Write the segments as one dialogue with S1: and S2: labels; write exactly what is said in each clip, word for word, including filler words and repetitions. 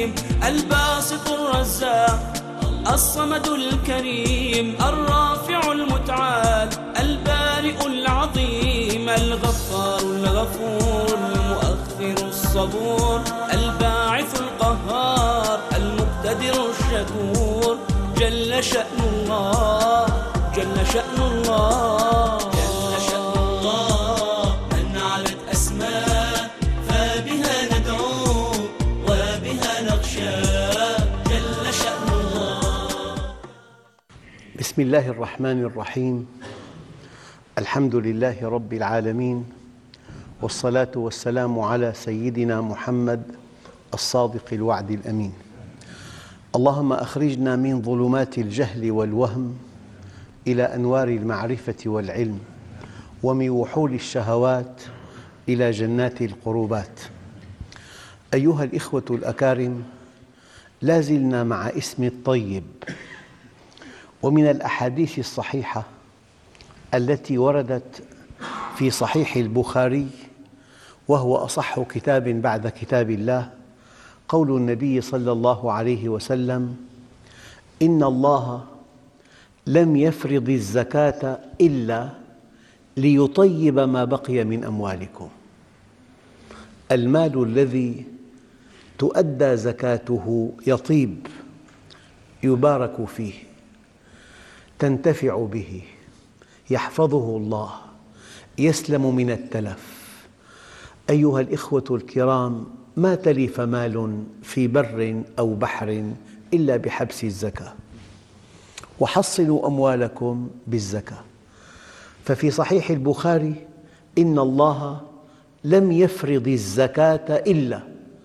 S1: العليم الباسط الرزاق الصمد الكريم الرافع المتعال البارئ العظيم الغفار الغفور المؤخر الصبور الباعث القهار المقتدر الشكور جل شأن الله جل شأن الله جل شأن الله من علت أسماء فبها ندعو وبها نخشى جل شأن الله.
S2: بسم الله الرحمن الرحيم. الحمد لله رب العالمين، والصلاة والسلام على سيدنا محمد الصادق الوعد الأمين. اللهم أخرجنا من ظلمات الجهل والوهم إلى أنوار المعرفة والعلم، ومن وحول الشهوات إلى جنات القربات. أيها الإخوة الأكارم، لا زلنا مع اسم الطيب، ومن الأحاديث الصحيحة التي وردت في صحيح البخاري، وهو أصح كتاب بعد كتاب الله، قول النبي صلى الله عليه وسلم: إن الله لم يفرض الزكاة إلا ليطيب ما بقي من أموالكم. المال الذي تؤدى زكاته يطيب، يبارك فيه، تنتفع به، يحفظه الله، يسلم من التلف. أيها الإخوة الكرام، ما تلف مال في بر أو بحر إلا بحبس الزكاة، وحصنوا أموالكم بالزكاة. ففي صحيح البخاري: إن الله لم يفرض الزكاة إلا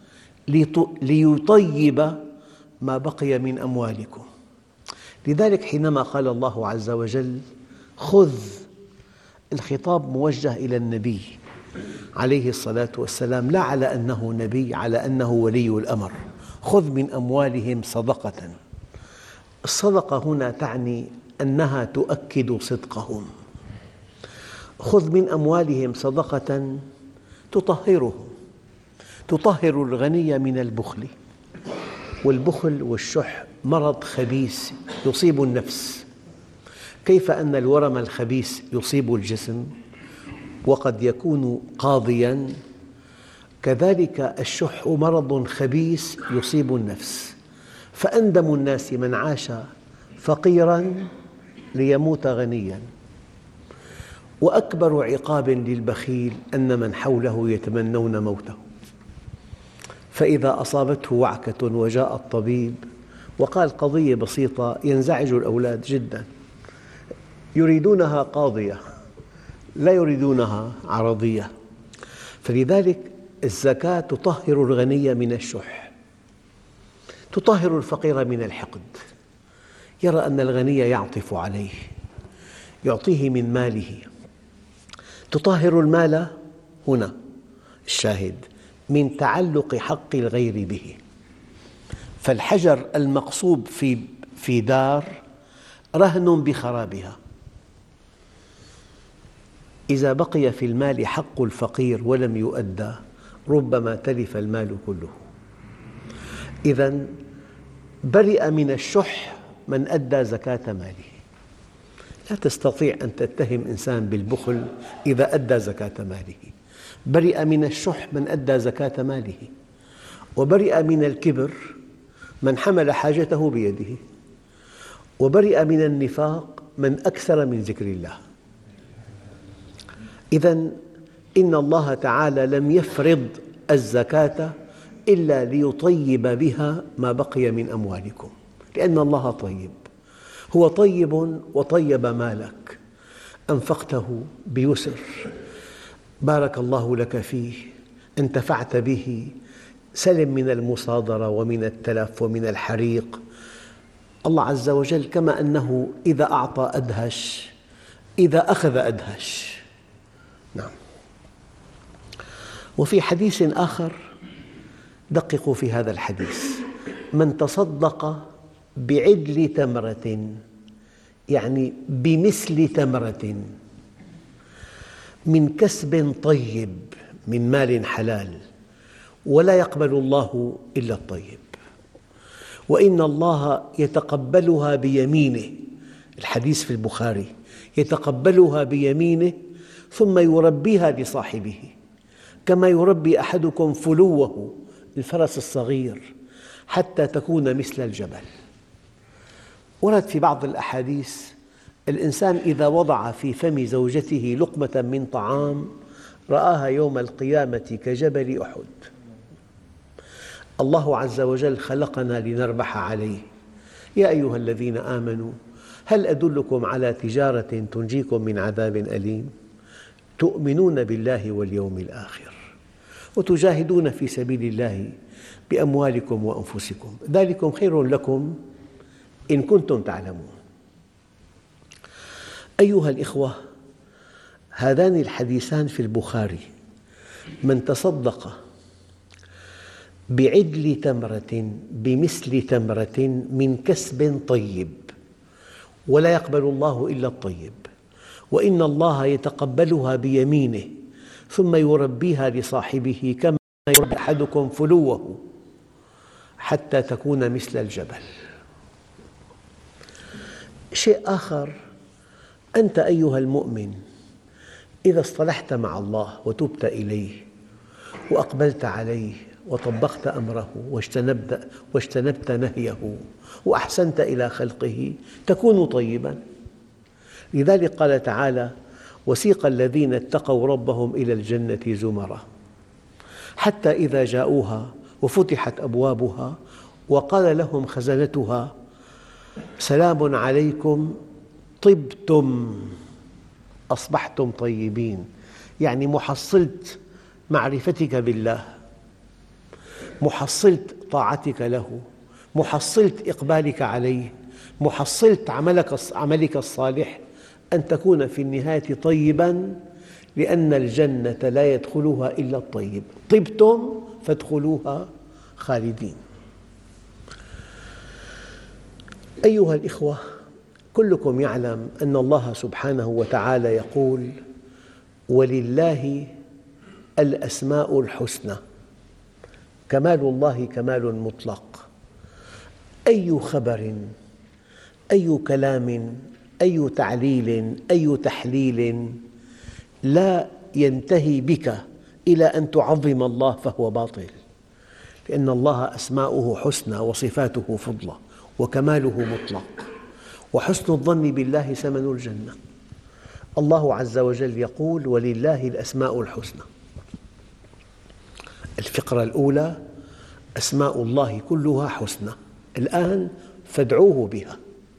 S2: ليطيب ما بقي من أموالكم. لذلك حينما قال الله عز وجل: خذ، الخطاب موجه إلى النبي عليه الصلاة والسلام، لا على أنه نبي، على أنه ولي الأمر. خذ من أموالهم صدقة. الصدقة هنا تعني أنها تؤكد صدقهم. خذ من أموالهم صدقة تطهرهم، تطهر الغني من البخل. والبخل والشح مرض خبيث يصيب النفس. كيف أن الورم الخبيث يصيب الجسم وقد يكون قاضياً، كذلك الشح مرض خبيث يصيب النفس. فأندم الناس من عاش فقيراً ليموت غنياً، وأكبر عقاب للبخيل أن من حوله يتمنون موته. فإذا أصابته وعكة وجاء الطبيب وقال قضية بسيطة، ينزعج الأولاد جداً، يريدونها قاضية، لا يريدونها عرضية. فلذلك الزكاة تطهر الغني من الشح، تطهر الفقير من الحقد. يرى أن الغني يعطف عليه، يعطيه من ماله. تطهر المال هنا الشاهد من تعلق حق الغير به. فالحجر المقصوب في في دار رهن بخرابها. إذا بقي في المال حق الفقير ولم يؤدى، ربما تلف المال كله. إذن برئ من الشح من أدى زكاة ماله. لا تستطيع أن تتهم إنسان بالبخل إذا أدى زكاة ماله. برئ من الشح من أدى زكاة ماله، وبرئ من الكبر من حمل حاجته بيده، وبرئ من النفاق من أكثر من ذكر الله. إذن إن الله تعالى لم يفرض الزكاة إلا ليطيب بها ما بقي من أموالكم، لأن الله طيب. هو طيب وطيب مالك، أنفقته بيسر، بارك الله لك فيه، انتفعت به، سلم من المصادرة ومن التلف ومن الحريق. الله عز وجل كما أنه إذا أعطى أدهش، إذا أخذ أدهش. نعم. وفي حديث آخر، دققوا في هذا الحديث: من تصدق بعدل تمرة، يعني بمثل تمرة، من كسب طيب، من مال حلال، ولا يقبل الله إلا الطيب. وإن الله يتقبلها بيمينه، الحديث في البخاري، يتقبلها بيمينه ثم يربيها لصاحبه كما يربي أحدكم فلوه الفرس الصغير حتى تكون مثل الجبل. ورد في بعض الأحاديث الإنسان إذا وضع في فم زوجته لقمة من طعام رآها يوم القيامة كجبل أحد. الله عز وجل خلقنا لنربح عليه. يا أيها الذين آمنوا هل أدلكم على تجارة تنجيكم من عذاب أليم تؤمنون بالله واليوم الآخر وتجاهدون في سبيل الله بأموالكم وأنفسكم ذلكم خير لكم إن كنتم تعلمون. أيها الإخوة، هذان الحديثان في البخاري: من تصدق بعدل تمرة بمثل تمرة من كسب طيب ولا يقبل الله إلا الطيب، وإن الله يتقبلها بيمينه ثم يربيها لصاحبه كما يربي أحدكم فلوه حتى تكون مثل الجبل. شيء آخر، أنت أيها المؤمن إذا اصطلحت مع الله وتبت إليه وأقبلت عليه وطبقت أمره واجتنبت, واجتنبت نهيه وأحسنت إلى خلقه تكون طيباً. لذلك قال تعالى: وسيق الذين اتقوا ربهم إلى الجنة زمرًا حتى إذا جاءوها وفتحت أبوابها وقال لهم خزنتها سلام عليكم طبتم أصبحتم طيبين. يعني محصلة معرفتك بالله، محصلة طاعتك له، محصلة إقبالك عليه، محصلة عملك عملك الصالح أن تكون في النهاية طيباً، لأن الجنة لا يدخلها إلا الطيب. طبتم فادخلوها خالدين. أيها الإخوة، كلكم يعلم أن الله سبحانه وتعالى يقول: ولله الأسماء الحسنى. كمال الله كمال مطلق. أي خبر، أي كلام، أي تعليل، أي تحليل لا ينتهي بك إلى أن تعظم الله فهو باطل، لأن الله أسماؤه حسنى وصفاته فضلى وكماله مطلق، وحسن الظن بالله ثمن الجنة. الله عز وجل يقول: ولله الأسماء الحسنى. الفقرة الأولى: أسماء الله كلها حسنى. الآن فادعوه بها.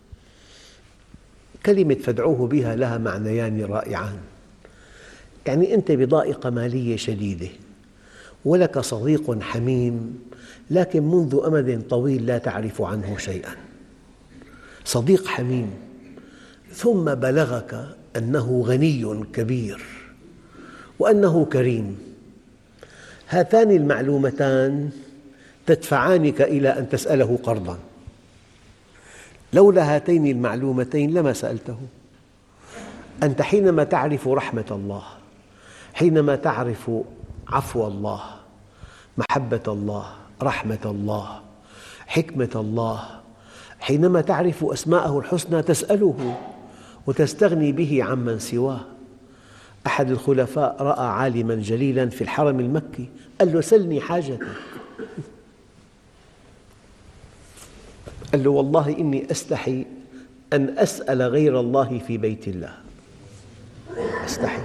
S2: كلمة فادعوه بها لها معنيان رائعان. يعني أنت بضائقة مالية شديدة ولك صديق حميم لكن منذ أمد طويل لا تعرف عنه شيئاً، صديق حميم، ثم بلغك أنه غني كبير وأنه كريم. هاتان المعلومتان تدفعانك إلى أن تسأله قرضاً. لولا هاتين المعلومتين لما سألته. أنت حينما تعرف رحمة الله، حينما تعرف عفو الله، محبة الله، رحمة الله، حكمة الله، حينما تعرف أسماءه الحسنى تسأله وتستغني به عمن سواه. أحد الخلفاء رأى عالماً جليلاً في الحرم المكي، قال له: سلني حاجتك. قال له: والله إني أستحي أن أسأل غير الله في بيت الله، أستحي.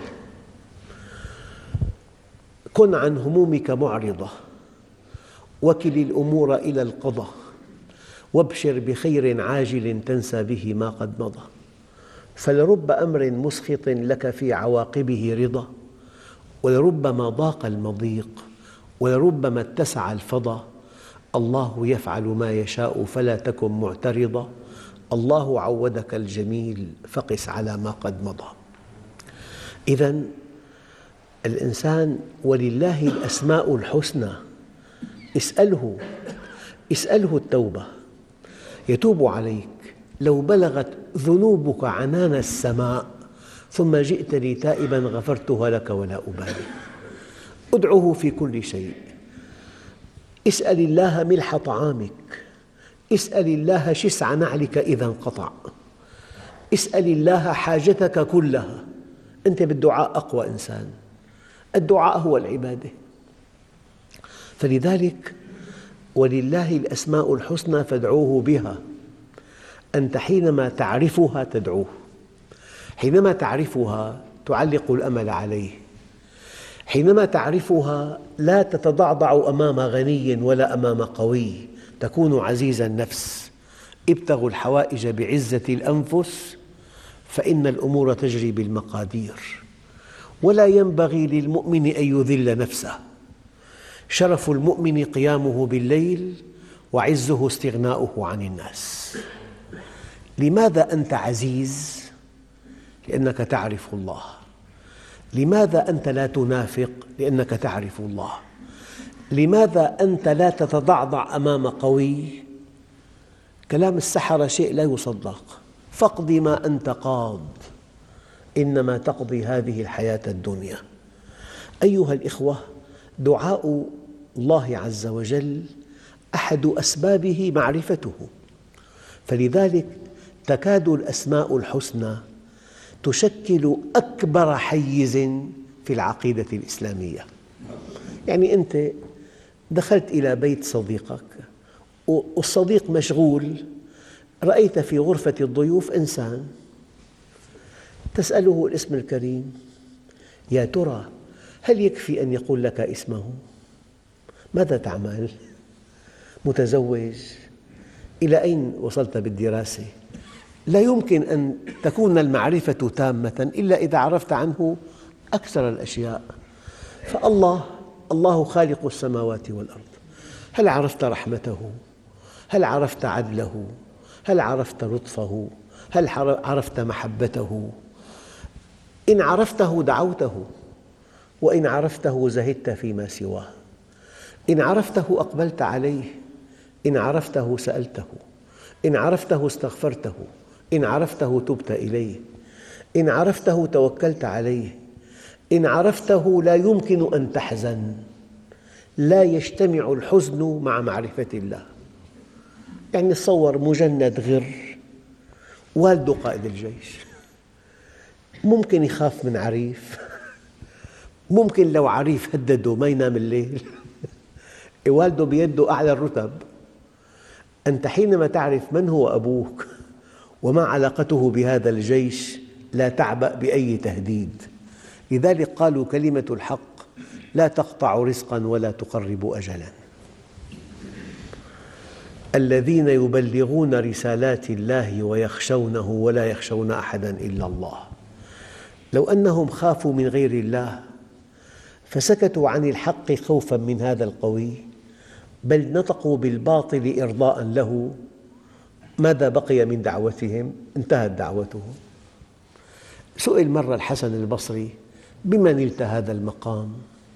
S2: كن عن همومك معرضة، وكل الأمور إلى القضاء، وابشر بخير عاجل تنسى به ما قد مضى، فلرب أمر مسخط لك في عواقبه رضا، ولربما ضاق المضيق، ولربما اتسع الفضا. الله يفعل ما يشاء فلا تكن معترضا، الله عودك الجميل فقس على ما قد مضى. إذن الإنسان ولله الأسماء الحسنى، اسأله اسأله التوبة، يتوب عليك. لو بلغت ذنوبك عنان السماء ثم جئتني تائباً غفرتها لك ولا أبالي. ادعه في كل شيء. اسأل الله ملح طعامك، اسأل الله شسع نعلك إذا انقطع، اسأل الله حاجتك كلها. أنت بالدعاء أقوى إنسان، الدعاء هو العبادة. فلذلك ولله الأسماء الحسنى فادعوه بها. أنت حينما تعرفها تدعوه، حينما تعرفها تعلق الأمل عليه، حينما تعرفها لا تتضعضع أمام غني ولا أمام قوي، تكون عزيز النفس. ابتغوا الحوائج بعزة الأنفس فإن الأمور تجري بالمقادير. ولا ينبغي للمؤمن أن يذل نفسه. شرف المؤمن قيامه بالليل، وعزه استغناؤه عن الناس. لماذا أنت عزيز؟ لأنك تعرف الله. لماذا أنت لا تنافق؟ لأنك تعرف الله. لماذا أنت لا تتضعضع أمام قوي؟ كلام السحرة شيء لا يصدق. فاقض ما أنت قاض، إنما تقضي هذه الحياة الدنيا. أيها الإخوة، دعاء الله عز وجل أحد أسبابه معرفته، فلذلك تكاد الأسماء الحسنى تشكل أكبر حيز في العقيدة الإسلامية. يعني أنت دخلت إلى بيت صديقك والصديق مشغول، رأيت في غرفة الضيوف إنسان، تسأله الاسم الكريم، يا ترى هل يكفي أن يقول لك اسمه؟ ماذا تعمل؟ متزوج؟ إلى أين وصلت بالدراسة؟ لا يمكن أن تكون المعرفة تامة إلا إذا عرفت عنه أكثر الأشياء. فالله الله خالق السماوات والأرض، هل عرفت رحمته؟ هل عرفت عدله؟ هل عرفت لطفه؟ هل عرفت محبته؟ إن عرفته دعوته، وإن عرفته زهدت فيما سواه. إن عرفته أقبلت عليه، إن عرفته سألته، إن عرفته استغفرته، إن عرفته تبت إليه، إن عرفته توكلت عليه، إن عرفته لا يمكن أن تحزن. لا يجتمع الحزن مع معرفة الله. يعني تصور مجند غر، والده قائد الجيش، ممكن يخاف من عريف، ممكن لو عريف هدده ما ينام الليل. والده بيده أعلى الرتب. أنت حينما تعرف من هو أبوك وما علاقته بهذا الجيش لا تعبأ بأي تهديد. لذلك قالوا كلمة الحق لا تقطع رزقا ولا تقرب أجلا. الذين يبلغون رسالات الله ويخشونه ولا يخشون أحدا إلا الله. لو أنهم خافوا من غير الله فسكتوا عن الحق خوفا من هذا القوي، بل نطقوا بالباطل إرضاء له، ماذا بقي من دعوتهم؟ انتهت دعوتهم. سئل مرة الحسن البصري: بما نلت هذا المقام؟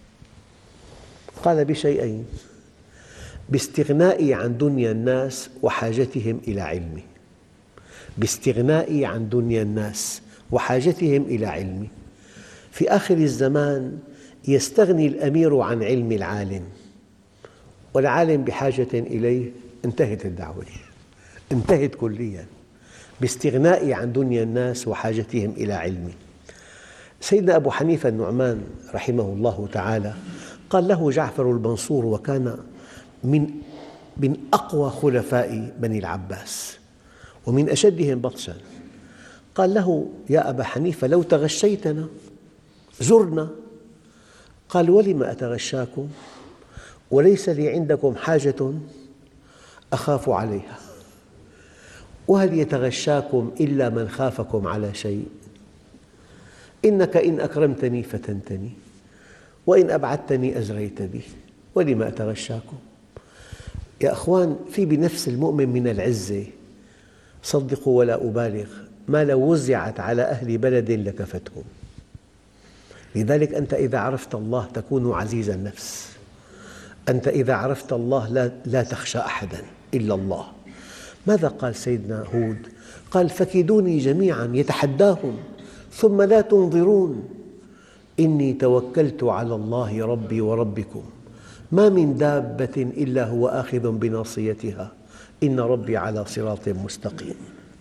S2: قال: بشيئين، باستغنائي عن دنيا الناس وحاجتهم إلى علمي. باستغنائي عن دنيا الناس وحاجتهم إلى علمي. في آخر الزمان يستغني الأمير عن علم العالم، والعالم بحاجة إليه، انتهت الدعوة، انتهت كلياً. باستغنائي عن دنيا الناس وحاجتهم إلى علمي. سيدنا أبو حنيفة النعمان رحمه الله تعالى قال له جعفر المنصور، وكان من من أقوى خلفاء بني العباس ومن أشدهم بطشاً، قال له: يا أبا حنيفة لو تغشيتنا زرنا. قال: ولم أتغشاكم وليس لي عندكم حاجة أخاف عليها، وهل يتغشاكم إلا من خافكم على شيء؟ إنك إن أكرمتني فتنتني، وإن أبعدتني أزريت بي، ولم أتغشاكم. يا أخوان، في بنفس المؤمن من العزة، صدقوا ولا أبالغ، ما لو وزعت على أهل بلد لكفتهم. لذلك أنت إذا عرفت الله تكون عزيز النفس. أنت إذا عرفت الله لا, لا تخشى أحدا إلا الله. ماذا قال سيدنا هود؟ قال: فكيدوني جميعا، يتحداهم، ثم لا تنظرون، إني توكلت على الله ربي وربكم، ما من دابة إلا هو آخذ بناصيتها، إن ربي على صراط مستقيم.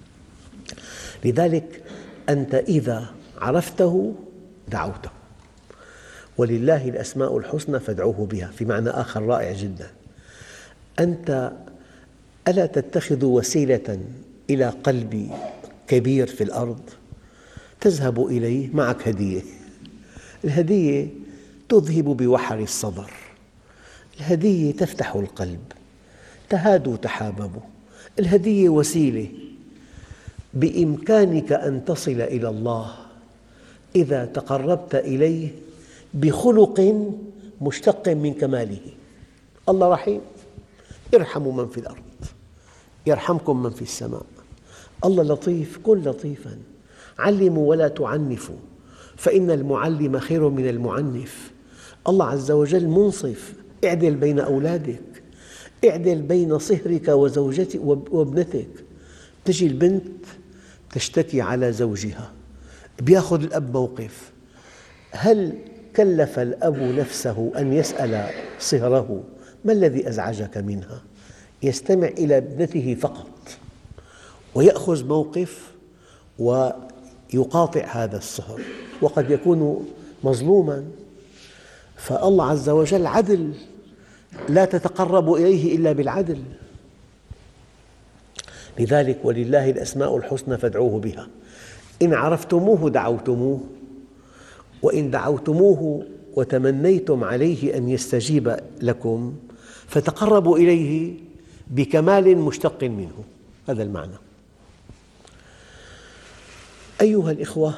S2: لذلك أنت إذا عرفته دعوته، ولله الأسماء الحسنى فادعوه بها. في معنى آخر رائع جدا، أنت ألا تتخذ وسيلة إلى قلب كبير في الأرض تذهب إليه معك هدية. الهدية تذهب بوحر الصدر، الهدية تفتح القلب، تهادوا تحاببوا. الهدية وسيلة، بإمكانك أن تصل إلى الله إذا تقربت إليه بخلق مشتق من كماله. الله رحيم، يرحم من في الأرض يرحمكم من في السماء. الله لطيف، كن لطيفاً. علموا ولا تعنفوا فإن المعلم خير من المعنف. الله عز وجل منصف، اعدل بين أولادك، اعدل بين صهرك وزوجتك وابنتك. تجي البنت تشتكي على زوجها، بيأخذ الأب موقف. هل كلف الأب نفسه أن يسأل صهره ما الذي أزعجك منها؟ يستمع إلى ابنته فقط ويأخذ موقف ويقاطع هذا الصهر، وقد يكون مظلوماً. فالله عز وجل عدل، لا تتقرب إليه إلا بالعدل. لذلك ولله الأسماء الحسنى فادعوه بها. إن عرفتموه دعوتموه، وإن دعوتموه وتمنيتم عليه أن يستجيب لكم فتقربوا إليه بكمال مشتق منه. هذا المعنى. أيها الإخوة،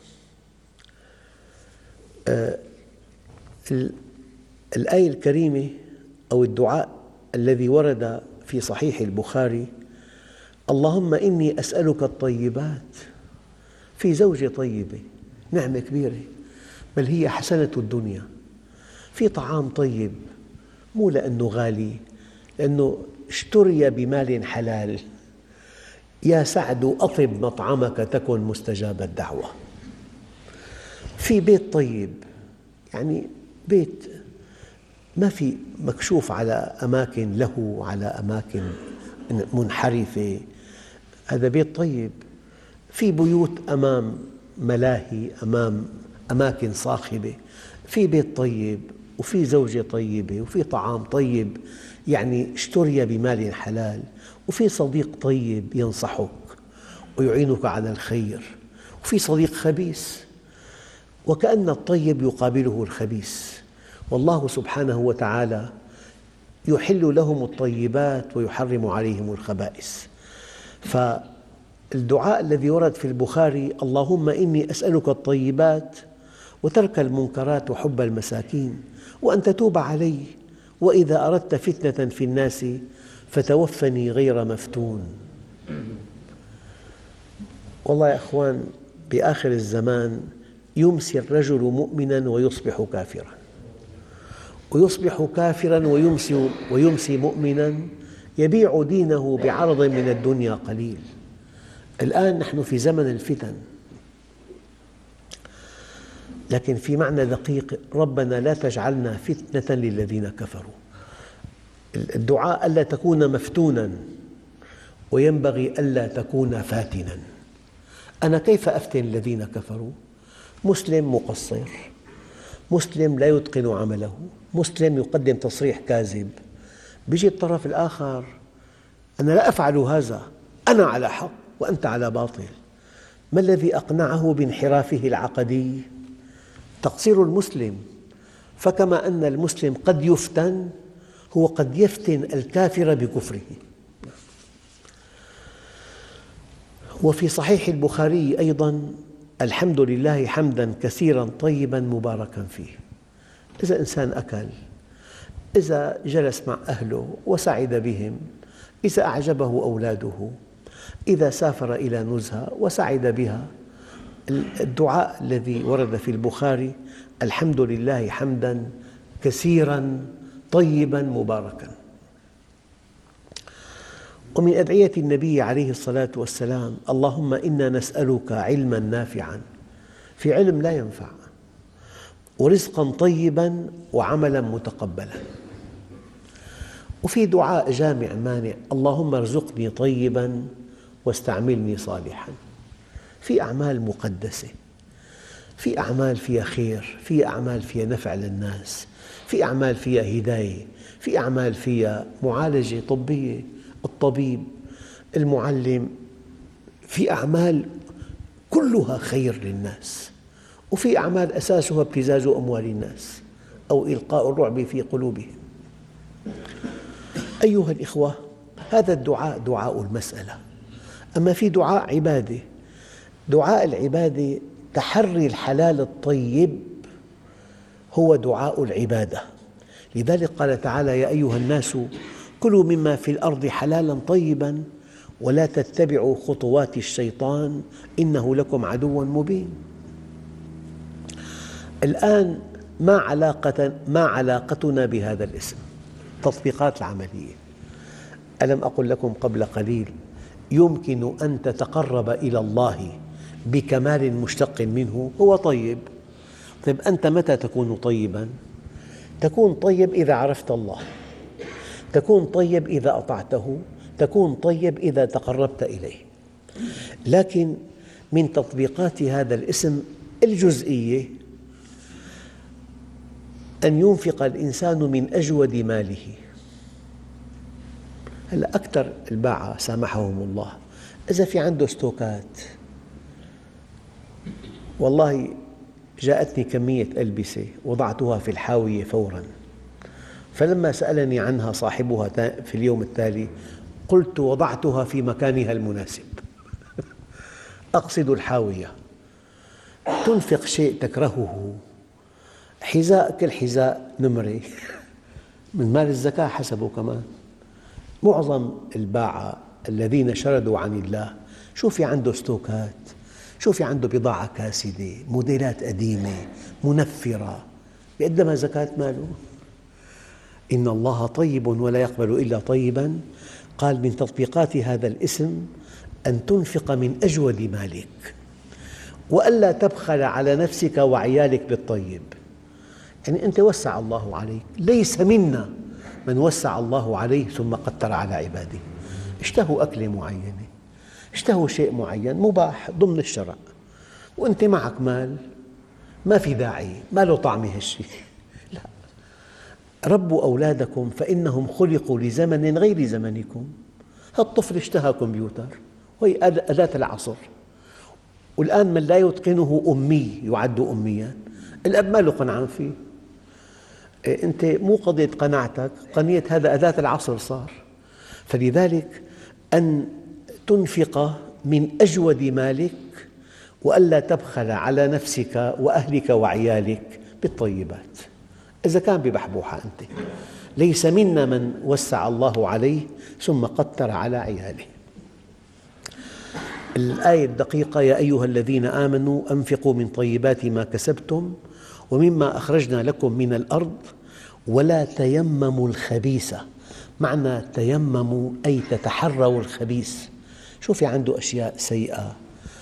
S2: الآية الكريمة أو الدعاء الذي ورد في صحيح البخاري: اللهم إني أسألك الطيبات. في زوجة طيبة نعمة كبيرة، بل هي حسنة الدنيا. في طعام طيب، مو لأنه غالي، لأنه اشتري بمال حلال. يا سعد أطب مطعمك تكن مستجاب الدعوة. في بيت طيب، يعني بيت ما في مكشوف على أماكن له، على أماكن منحرفة، هذا بيت طيب. في بيوت أمام ملاهي، أمام أماكن صاخبة. في بيت طيب، وفي زوجة طيبة، وفي طعام طيب يعني اشتري بمال حلال، وفي صديق طيب ينصحك ويعينك على الخير، وفي صديق خبيث، وكأن الطيب يقابله الخبيث. والله سبحانه وتعالى يحل لهم الطيبات ويحرم عليهم الخبائث. فالدعاء الذي ورد في البخاري: اللهم إني أسألك الطيبات وترك المنكرات وحب المساكين وأن تتوب علي، وإذا أردت فتنة في الناس فتوفني غير مفتون. والله يا أخوان، بآخر الزمان يمسي الرجل مؤمناً ويصبح كافراً، ويصبح كافراً ويمسي, ويمسي مؤمناً، يبيع دينه بعرض من الدنيا قليل. الآن نحن في زمن الفتن، لكن في معنى دقيق: ربنا لا تجعلنا فتنة للذين كفروا. الدعاء ألا تكون مفتوناً، وينبغي ألا تكون فاتناً. أنا كيف أفتن الذين كفروا؟ مسلم مقصر، مسلم لا يتقن عمله، مسلم يقدم تصريح كاذب. بيجي الطرف الآخر: أنا لا أفعل هذا، أنا على حق وأنت على باطل. ما الذي أقنعه بانحرافه العقدي؟ تقصير المسلم. فكما أن المسلم قد يفتن، هو قد يفتن الكافر بكفره. وفي صحيح البخاري أيضاً: الحمد لله حمداً كثيراً طيباً مباركاً فيه. إذا إنسان أكل، إذا جلس مع أهله وسعد بهم، إذا أعجبه أولاده، إذا سافر إلى نزهة وسعد بها. الدعاء الذي ورد في البخاري: الحمد لله حمداً كثيراً طيباً مباركاً. ومن أدعية النبي عليه الصلاة والسلام: اللهم إنا نسألك علماً نافعاً، في علم لا ينفع، ورزقاً طيباً، وعملاً متقبلاً. وفي دعاء جامع مانع: اللهم ارزقني طيباً واستعملني صالحاً. في أعمال مقدسة، في أعمال فيها خير، في أعمال فيها نفع للناس، في أعمال فيها هداية، في أعمال فيها معالجة طبية، الطبيب، المعلم، في أعمال كلها خير للناس، وفي أعمال أساسها ابتزاز أموال الناس أو إلقاء الرعب في قلوبهم. أيها الإخوة، هذا الدعاء دعاء المسألة. أما في دعاء عبادة، دعاء العبادة تحري الحلال الطيب هو دعاء العبادة. لذلك قال تعالى: يا أيها الناس كلوا مما في الأرض حلالا طيبا ولا تتبعوا خطوات الشيطان إنه لكم عدو مبين. الآن ما علاقة ما علاقتنا بهذا الاسم؟ تطبيقات العملية. ألم أقل لكم قبل قليل يمكن أن تتقرب إلى الله بكمال مشتق منه، هو طيب. طيب أنت متى تكون طيباً؟ تكون طيب إذا عرفت الله، تكون طيب إذا أطعته، تكون طيب إذا تقربت إليه. لكن من تطبيقات هذا الاسم الجزئية أن ينفق الإنسان من أجود ماله. هلأ أكثر الباعة سامحهم الله إذا في عنده ستوكات، والله جاءتني كمية ألبسة وضعتها في الحاوية فوراً، فلما سألني عنها صاحبها في اليوم التالي قلت: وضعتها في مكانها المناسب. أقصد الحاوية. تنفق شيء تكرهه، حذاء كل حذاء نمرة من مال الزكاة حسبه كمان. معظم الباعة الذين شردوا عن الله شوفي عنده ستوكات، شوفي عنده بضاعة كاسدة، موديلات قديمة منفرة، يقدمها زكاة ماله. إن الله طيب ولا يقبل إلا طيباً. قال من تطبيقات هذا الاسم أن تنفق من أجود مالك، وألا تبخل على نفسك وعيالك بالطيب. يعني أنت وسع الله عليك، ليس منا من وسع الله عليه ثم قتر على عباده. اشتهوا أكلة معينة، اشتهوا شيء معين مباح ضمن الشرع، وأنت معك مال ما في داعي، ما له طعم هالشيء. لا، ربوا أولادكم فإنهم خلقوا لزمن غير زمنكم. هالطفل اشتهى كمبيوتر وهي أداة العصر، والآن من لا يتقنه أمي يعد أمياً. الأب ما له قنعان فيه. أنت مو قضية قناعتك، قضية هذا أداة العصر صار. فلذلك أن تنفق من أجود مالك، وألا تبخل على نفسك وأهلك وعيالك بالطيبات. إذا كان ببحبوحة أنت، ليس منا من وسع الله عليه ثم قتر على عياله. الآية الدقيقة: يا أيها الذين آمنوا أنفقوا من طيبات ما كسبتم ومما أخرجنا لكم من الأرض ولا تيمموا الخبيث. معنى تيمموا أي تتحروا الخبيث. شوفي عنده أشياء سيئة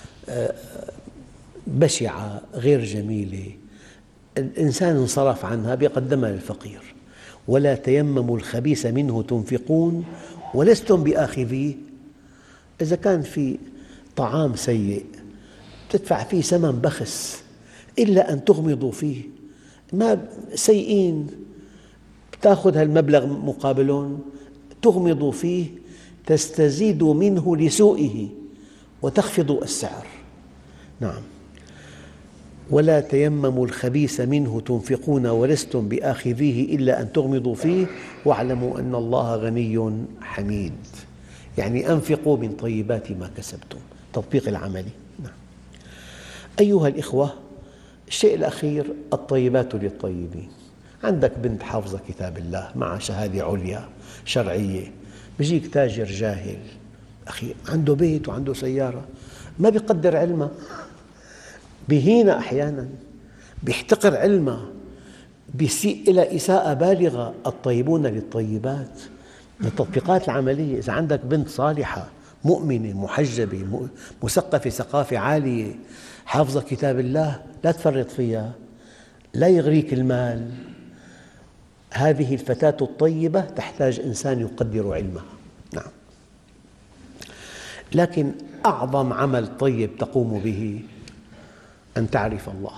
S2: بشعة غير جميلة، الإنسان انصرف عنها بيقدمها للفقير. ولا تيمموا الخبيث منه تنفقون ولستم بآخذيه. إذا كان في طعام سيء تدفع فيه ثمن بخس إلا أن تغمضوا فيه، ما سيئين تأخذ هالمبلغ مقابلهم، تغمضوا فيه تستزيدوا منه لسوئه وتخفضوا السعر. نعم. ولا تيمموا الخبيث منه تنفقون ولستم بآخذيه إلا أن تغمضوا فيه واعلموا أن الله غني حميد. يعني أنفقوا من طيبات ما كسبتم. تطبيق العملي. نعم. أيها الإخوة، الشيء الأخير: الطيبات للطيبين. عندك بنت حافظة كتاب الله مع شهادة عليا شرعية، بيجيك تاجر جاهل أخي عنده بيت وعنده سيارة، ما بيقدر علمها، بيهينها أحياناً، بيحتقر علمها، بيسيء إلى إساءة بالغة. الطيبون للطيبات. من التطبيقات العملية: إذا عندك بنت صالحة مؤمنة محجبة مثقفة ثقافة عالية حافظة كتاب الله، لا تفرط فيها، لا يغريك المال، هذه الفتاة الطيبة تحتاج إنسان يقدر علمها. نعم. لكن أعظم عمل طيب تقوم به أن تعرف الله.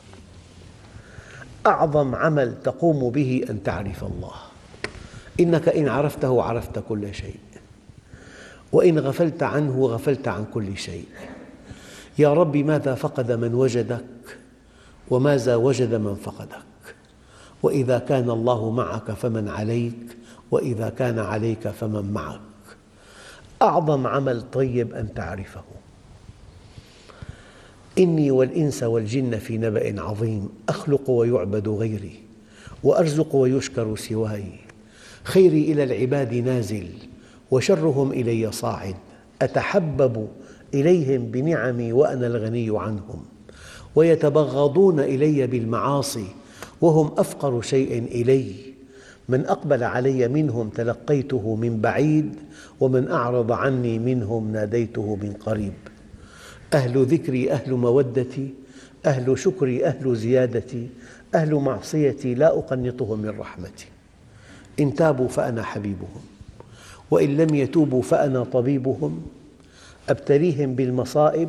S2: أعظم عمل تقوم به أن تعرف الله. إنك إن عرفته عرفت كل شيء، وإن غفلت عنه غفلت عن كل شيء. يا رب ماذا فقد من وجدك وماذا وجد من فقدك؟ وإذا كان الله معك فمن عليك، وإذا كان عليك فمن معك. أعظم عمل طيب أن تعرفه. إني والإنس والجن في نبأ عظيم، أخلق ويعبد غيري، وأرزق ويشكر سواي، خيري إلى العباد نازل، وشرهم إلي صاعد، أتحبب إليهم بنعمي وأنا الغني عنهم، ويتبغضون إلي بالمعاصي وهم أفقر شيء إلي. من أقبل علي منهم تلقيته من بعيد، ومن أعرض عني منهم ناديته من قريب. أهل ذكري أهل مودتي، أهل شكري أهل زيادتي، أهل معصيتي لا أقنطهم من رحمتي. إن تابوا فأنا حبيبهم، وإن لم يتوبوا فأنا طبيبهم. أبتليهم بالمصائب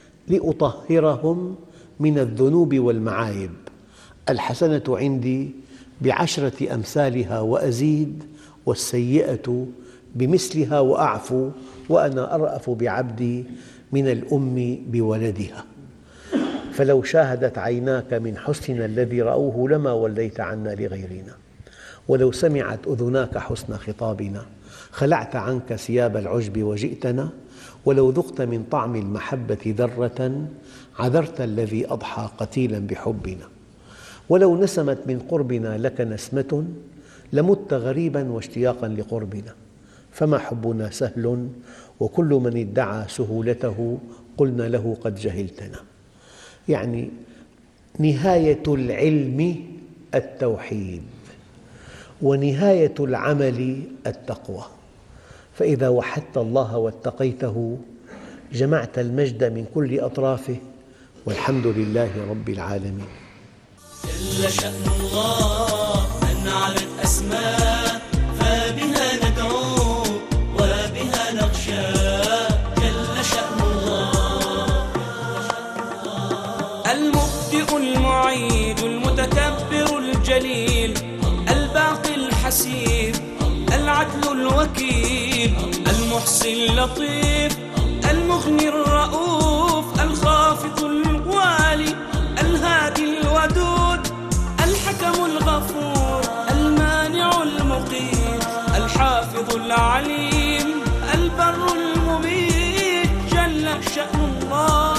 S2: لأطهرهم من الذنوب والمعايب. الحسنة عندي بعشرة أمثالها وأزيد، والسيئة بمثلها وأعفو، وأنا أرأف بعبدي من الأم بولدها. فلو شاهدت عيناك من حسننا الذي رأوه لما وليت عنا لغيرنا، ولو سمعت أذناك حسن خطابنا خلعت عنك ثياب العجب وجئتنا، ولو ذقت من طعم المحبة ذرة عذرت الذي أضحى قتيلا بحبنا، ولو نسمت من قربنا لك نسمة لمت غريبا واشتياقا لقربنا. فما حبنا سهل، وكل من ادعى سهولته قلنا له قد جهلتنا. يعني نهاية العلم التوحيد، ونهاية العمل التقوى. فإذا وحدت الله واتقيته جمعت المجد من كل أطرافه، والحمد لله رب العالمين.
S1: جل شأن الله من علت أسماء، فبها ندعو وبها نخشى. جل شأن الله المبدئ المعيد المتكبر الجليل، الباقي الحسيب العدل الوكيل، المحصي اللطيف المغني الرؤوف، الخافض الوالي الهادي الودود، الحكم الغفور المانع المقيم، الحافظ العليم البر المبين. جل شأن الله